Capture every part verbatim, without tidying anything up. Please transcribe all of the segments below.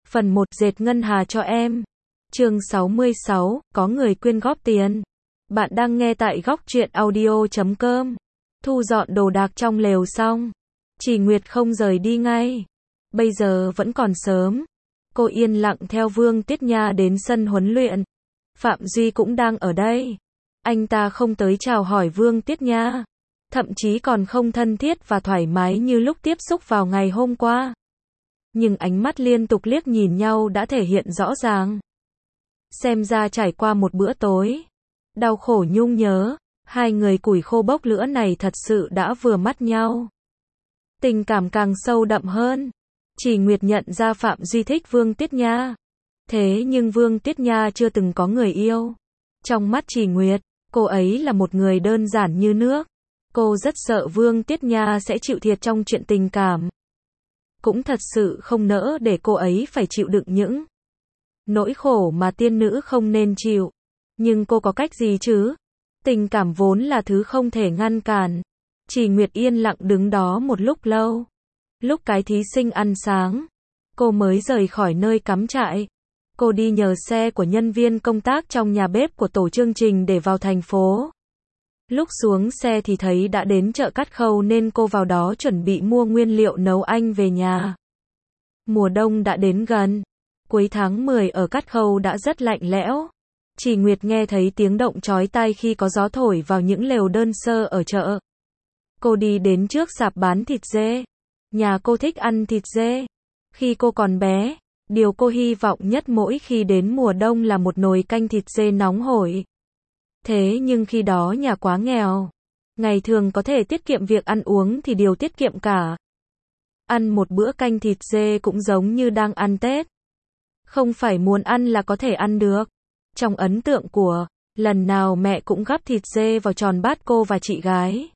Phần một dệt ngân hà cho em. Chương sáu mươi sáu, có người quyên góp tiền. Bạn đang nghe tại góc truyện audio chấm com. Thu dọn đồ đạc trong lều xong, Chỉ Nguyệt không rời đi ngay. Bây giờ vẫn còn sớm. Cô yên lặng theo Vương Tiết Nha đến sân huấn luyện. Phạm Duy cũng đang ở đây. Anh ta không tới chào hỏi Vương Tiết Nha, thậm chí còn không thân thiết và thoải mái như lúc tiếp xúc vào ngày hôm qua. Nhưng ánh mắt liên tục liếc nhìn nhau đã thể hiện rõ ràng. Xem ra trải qua một bữa tối đau khổ nhung nhớ, hai người củi khô bốc lửa này thật sự đã vừa mắt nhau. Tình cảm càng sâu đậm hơn. Chỉ Nguyệt nhận ra Phạm Duy thích Vương Tiết Nha. Thế nhưng Vương Tiết Nha chưa từng có người yêu. Trong mắt Chỉ Nguyệt, cô ấy là một người đơn giản như nước. Cô rất sợ Vương Tiết Nha sẽ chịu thiệt trong chuyện tình cảm. Cũng thật sự không nỡ để cô ấy phải chịu đựng những nỗi khổ mà tiên nữ không nên chịu. Nhưng cô có cách gì chứ? Tình cảm vốn là thứ không thể ngăn cản. Chỉ Nguyệt yên lặng đứng đó một lúc lâu. Lúc cái thí sinh ăn sáng, cô mới rời khỏi nơi cắm trại. Cô đi nhờ xe của nhân viên công tác trong nhà bếp của tổ chương trình để vào thành phố. Lúc xuống xe thì thấy đã đến chợ Cát Khâu nên cô vào đó chuẩn bị mua nguyên liệu nấu ăn về nhà. Mùa đông đã đến gần. Cuối tháng mười ở Cát Khâu đã rất lạnh lẽo. Chỉ Nguyệt nghe thấy tiếng động chói tai khi có gió thổi vào những lều đơn sơ ở chợ. Cô đi đến trước sạp bán thịt dê. Nhà cô thích ăn thịt dê. Khi cô còn bé, điều cô hy vọng nhất mỗi khi đến mùa đông là một nồi canh thịt dê nóng hổi. Thế nhưng khi đó nhà quá nghèo. Ngày thường có thể tiết kiệm việc ăn uống thì điều tiết kiệm cả. Ăn một bữa canh thịt dê cũng giống như đang ăn Tết. Không phải muốn ăn là có thể ăn được. Trong ấn tượng của, lần nào mẹ cũng gắp thịt dê vào tròn bát cô và chị gái.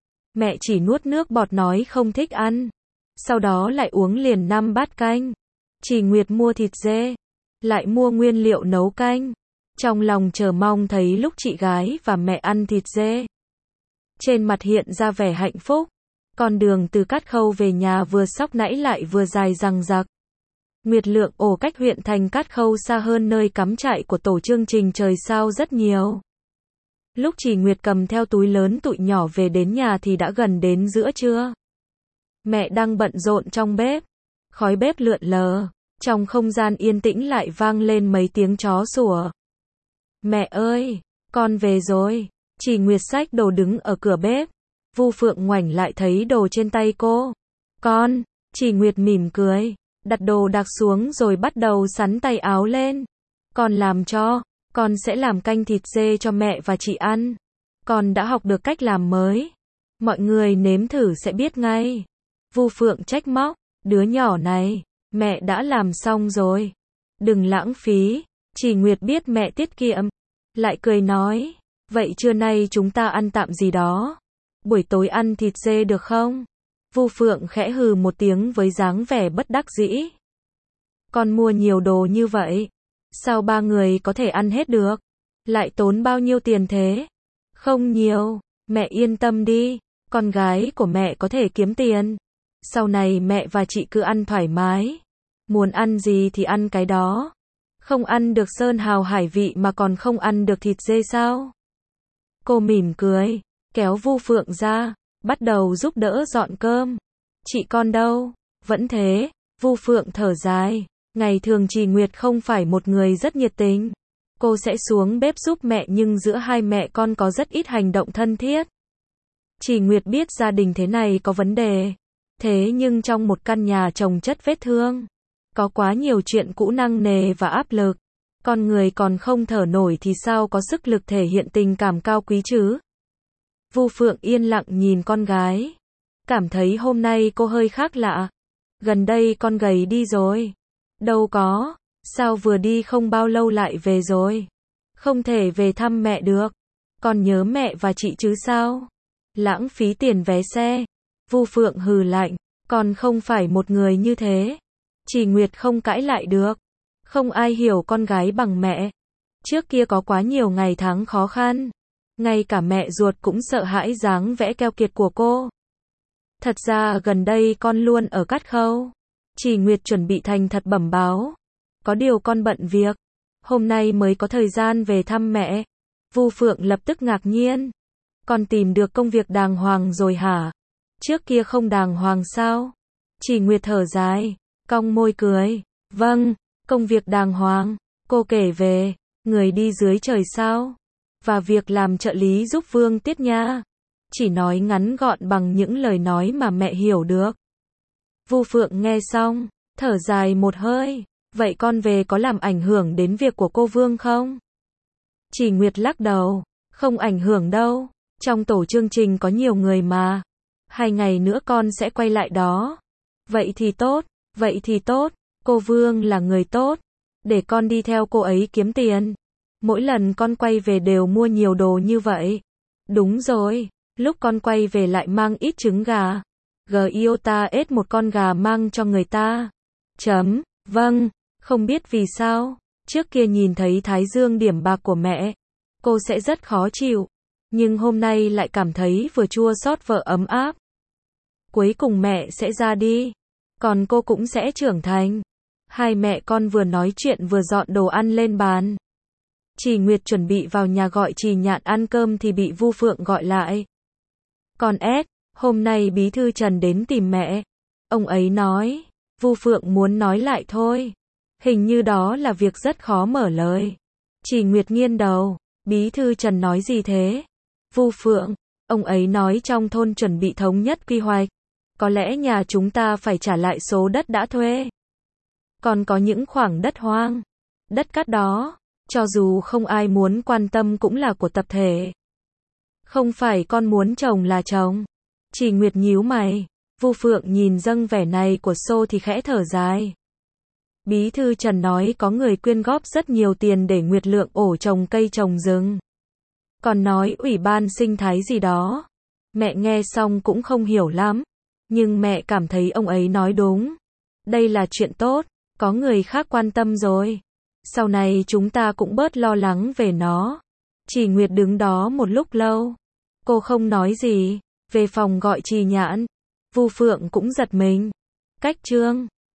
Mẹ chỉ nuốt nước bọt nói không thích ăn. Sau đó lại uống liền năm bát canh. Chỉ Nguyệt mua thịt dê, lại mua nguyên liệu nấu canh. Trong lòng chờ mong thấy lúc chị gái và mẹ ăn thịt dê. Trên mặt hiện ra vẻ hạnh phúc. Con đường từ Cát Khâu về nhà vừa sóc nãy lại vừa dài dằng dặc. Nguyệt Lượng ổ cách huyện thành Cát Khâu xa hơn nơi cắm trại của tổ chương trình trời sao rất nhiều. Lúc Chỉ Nguyệt cầm theo túi lớn tụi nhỏ về đến nhà thì đã gần đến giữa trưa. Mẹ đang bận rộn trong bếp. Khói bếp lượn lờ. Trong không gian yên tĩnh lại vang lên mấy tiếng chó sủa. Mẹ ơi, con về rồi. Chỉ Nguyệt xách đồ đứng ở cửa bếp. Vu Phượng ngoảnh lại thấy đồ trên tay cô. Con, Chỉ Nguyệt mỉm cười. Đặt đồ đạc xuống rồi bắt đầu sắn tay áo lên. Con làm cho, con sẽ làm canh thịt dê cho mẹ và chị ăn. Con đã học được cách làm mới. Mọi người nếm thử sẽ biết ngay. Vu Phượng trách móc, đứa nhỏ này, mẹ đã làm xong rồi. Đừng lãng phí. Chỉ Nguyệt biết mẹ tiết kiệm. Lại cười nói, vậy trưa nay chúng ta ăn tạm gì đó. Buổi tối ăn thịt dê được không? Vu Phượng khẽ hừ một tiếng với dáng vẻ bất đắc dĩ. Con mua nhiều đồ như vậy, sao ba người có thể ăn hết được? Lại tốn bao nhiêu tiền thế? Không nhiều, mẹ yên tâm đi, con gái của mẹ có thể kiếm tiền. Sau này mẹ và chị cứ ăn thoải mái. Muốn ăn gì thì ăn cái đó. Không ăn được sơn hào hải vị mà còn không ăn được thịt dê sao? Cô mỉm cười, kéo Vu Phượng ra, bắt đầu giúp đỡ dọn cơm. Chị con đâu? Vẫn thế. Vu Phượng thở dài. Ngày thường Chỉ Nguyệt không phải một người rất nhiệt tình. Cô sẽ xuống bếp giúp mẹ nhưng giữa hai mẹ con có rất ít hành động thân thiết. Chỉ Nguyệt biết gia đình thế này có vấn đề. Thế nhưng trong một căn nhà chồng chất vết thương, có quá nhiều chuyện cũ nặng nề và áp lực. Con người còn không thở nổi thì sao có sức lực thể hiện tình cảm cao quý chứ? Vu Phượng yên lặng nhìn con gái. Cảm thấy hôm nay cô hơi khác lạ. Gần đây con gầy đi rồi. Đâu có. Sao vừa đi không bao lâu lại về rồi? Không thể về thăm mẹ được. Con nhớ mẹ và chị chứ sao? Lãng phí tiền vé xe. Vu Phượng hừ lạnh. Con không phải một người như thế. Chỉ Nguyệt không cãi lại được. Không ai hiểu con gái bằng mẹ. Trước kia có quá nhiều ngày tháng khó khăn. Ngay cả mẹ ruột cũng sợ hãi dáng vẻ keo kiệt của cô. Thật ra gần đây con luôn ở Cát Khâu. Chỉ Nguyệt chuẩn bị thành thật bẩm báo. có điều con bận việc, hôm nay mới có thời gian về thăm mẹ. Vu Phượng lập tức ngạc nhiên. Con tìm được công việc đàng hoàng rồi hả? Trước kia không đàng hoàng sao? Chỉ Nguyệt thở dài, cong môi cười. Vâng, công việc đàng hoàng. Cô kể về, người đi dưới trời sao? Và việc làm trợ lý giúp Vương Tiết nha. Chỉ nói ngắn gọn bằng những lời nói mà mẹ hiểu được. Vu Phượng nghe xong, thở dài một hơi. Vậy con về có làm ảnh hưởng đến việc của cô Vương không? Chỉ Nguyệt lắc đầu. Không ảnh hưởng đâu. Trong tổ chương trình có nhiều người mà. Hai ngày nữa con sẽ quay lại đó. Vậy thì tốt, vậy thì tốt. Cô Vương là người tốt. Để con đi theo cô ấy kiếm tiền. Mỗi lần con quay về đều mua nhiều đồ như vậy. Đúng rồi, lúc con quay về lại mang ít trứng gà. Giota ết một con gà mang cho người ta. Chấm, vâng, không biết vì sao. Trước kia nhìn thấy thái dương điểm bạc của mẹ, cô sẽ rất khó chịu. Nhưng hôm nay lại cảm thấy vừa chua xót vợ ấm áp. Cuối cùng mẹ sẽ ra đi. Còn cô cũng sẽ trưởng thành. Hai mẹ con vừa nói chuyện vừa dọn đồ ăn lên bàn. Chỉ Nguyệt chuẩn bị vào nhà gọi Trì Nhạn ăn cơm thì bị Vu Phượng gọi lại. Con ét, hôm nay bí thư Trần đến tìm mẹ. Ông ấy nói, Vu Phượng muốn nói lại thôi. Hình như đó là việc rất khó mở lời. Chỉ Nguyệt nghiêng đầu, bí thư Trần nói gì thế? Vu Phượng, ông ấy nói trong thôn chuẩn bị thống nhất quy hoạch. Có lẽ nhà chúng ta phải trả lại số đất đã thuê. Còn có những khoảng đất hoang, đất cát đó, cho dù không ai muốn quan tâm cũng là của tập thể. Không phải con muốn trồng là trồng. Chỉ Nguyệt nhíu mày. Vu Phượng nhìn dâng vẻ này của Xô thì khẽ thở dài. Bí thư Trần nói có người quyên góp rất nhiều tiền để Nguyệt Lượng ổ trồng cây trồng rừng. Còn nói ủy ban sinh thái gì đó. Mẹ nghe xong cũng không hiểu lắm. Nhưng mẹ cảm thấy ông ấy nói đúng. Đây là chuyện tốt, có người khác quan tâm rồi. Sau này chúng ta cũng bớt lo lắng về nó. Chỉ Nguyệt đứng đó một lúc lâu. Cô không nói gì. Về phòng gọi Trì Nhạn. Vu Phượng cũng giật mình. Cách trương.